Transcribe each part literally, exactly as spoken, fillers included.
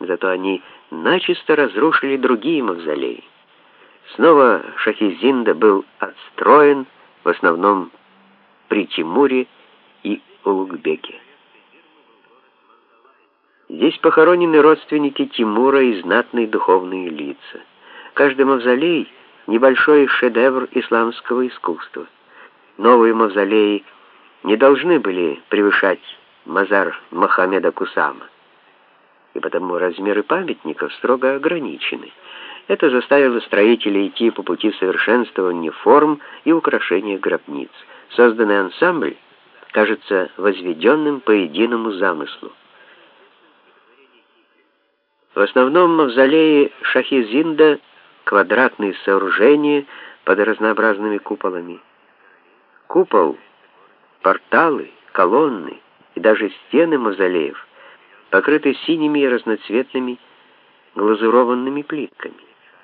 Зато они начисто разрушили другие мавзолеи. Снова Шахи-Зинда был отстроен, в основном при Тимуре и Улугбеке. Здесь похоронены родственники Тимура и знатные духовные лица. Каждый мавзолей — небольшой шедевр исламского искусства. Новые мавзолеи не должны были превышать мазар Мохаммеда Кусама, и потому размеры памятников строго ограничены. Это заставило строителей идти по пути совершенствования форм и украшения гробниц. Созданный ансамбль кажется возведенным по единому замыслу. В основном мавзолеи Шахи-Зинда — квадратные сооружения под разнообразными куполами. Купол, порталы, колонны и даже стены мавзолеев покрыты синими и разноцветными глазурованными плитками.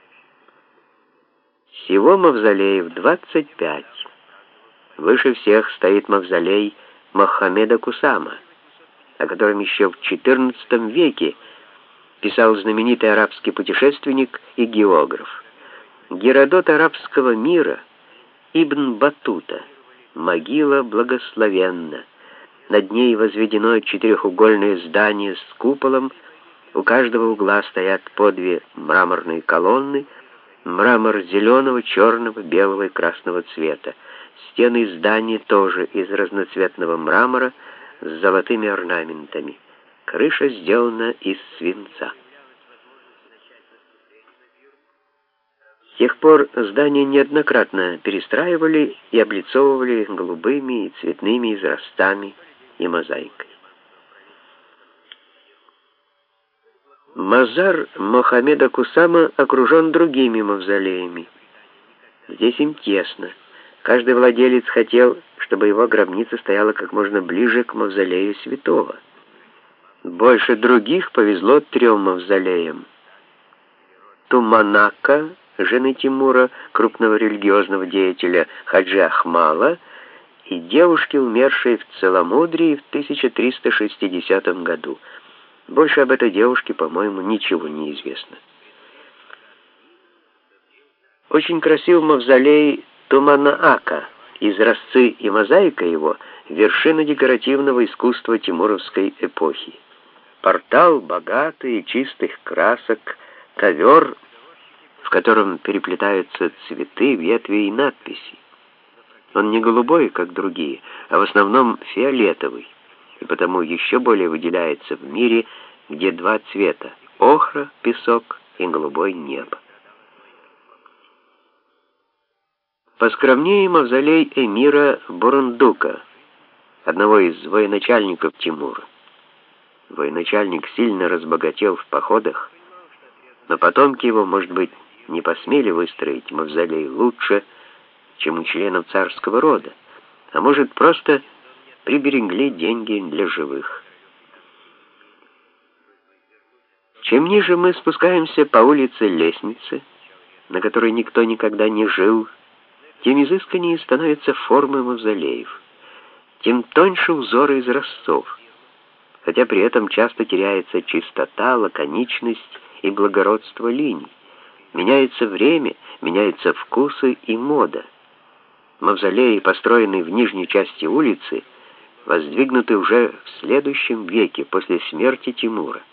Всего мавзолеев двадцать пять. Выше всех стоит мавзолей Мохаммеда Кусама, о котором еще в четырнадцатом веке писал знаменитый арабский путешественник и географ. Геродот арабского мира Ибн Баттута. Могила благословенна. Над ней возведено четырехугольное здание с куполом. У каждого угла стоят по две мраморные колонны. Мрамор зеленого, черного, белого и красного цвета. Стены здания тоже из разноцветного мрамора с золотыми орнаментами. Крыша сделана из свинца. С тех пор здания неоднократно перестраивали и облицовывали голубыми и цветными израстами и мозаикой. Мазар Мохаммеда Кусама окружен другими мавзолеями. Здесь им тесно. Каждый владелец хотел, чтобы его гробница стояла как можно ближе к мавзолею святого. Больше других повезло трем мавзолеям. Туманака, жены Тимура, крупного религиозного деятеля Хаджи Ахмала, и девушки, умершей в Целомудрии в тысяча триста шестидесятом году. Больше об этой девушке, по-моему, ничего не известно. Очень красив мавзолей Туманаака. Изразцы и мозаика его — вершина декоративного искусства тимуровской эпохи. Портал богатый и чистых красок, ковер, в котором переплетаются цветы, ветви и надписи. Он не голубой, как другие, а в основном фиолетовый, и потому еще более выделяется в мире, где два цвета — охра, песок и голубое небо. Поскромнее мавзолей эмира Бурундука, одного из военачальников Тимура. Военачальник сильно разбогател в походах, но потомки его, может быть, не посмели выстроить мавзолей лучше, чем у членов царского рода, а может, просто приберегли деньги для живых. Чем ниже мы спускаемся по улице лестницы, на которой никто никогда не жил, тем изысканнее становятся формы мавзолеев, тем тоньше узоры изразцов, хотя при этом часто теряется чистота, лаконичность и благородство линий. Меняется время, меняются вкусы и мода. Мавзолеи, построенные в нижней части улицы, воздвигнуты уже в следующем веке, после смерти Тимура.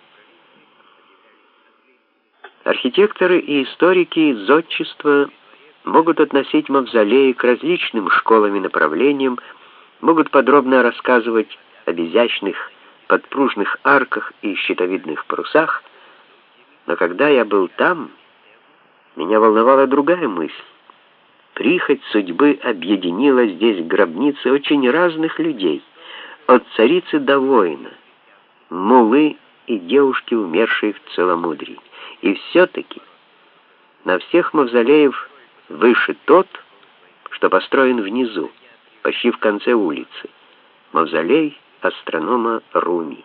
Архитекторы и историки зодчества могут относить мавзолеи к различным школам и направлениям, могут подробно рассказывать об изящных подпружных арках и щитовидных парусах, но когда я был там, меня волновала другая мысль. Прихоть судьбы объединила здесь гробницы очень разных людей, от царицы до воина, муллы и девушки, умершей в Целомудрии. И все-таки на всех мавзолеев выше тот, что построен внизу, почти в конце улицы, мавзолей астронома Руми.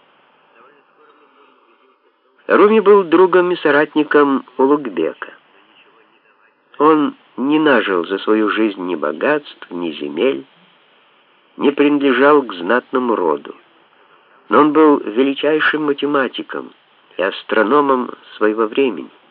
Руми был другом и соратником Улугбека. Он не нажил за свою жизнь ни богатств, ни земель, не принадлежал к знатному роду, но он был величайшим математиком и астрономом своего времени.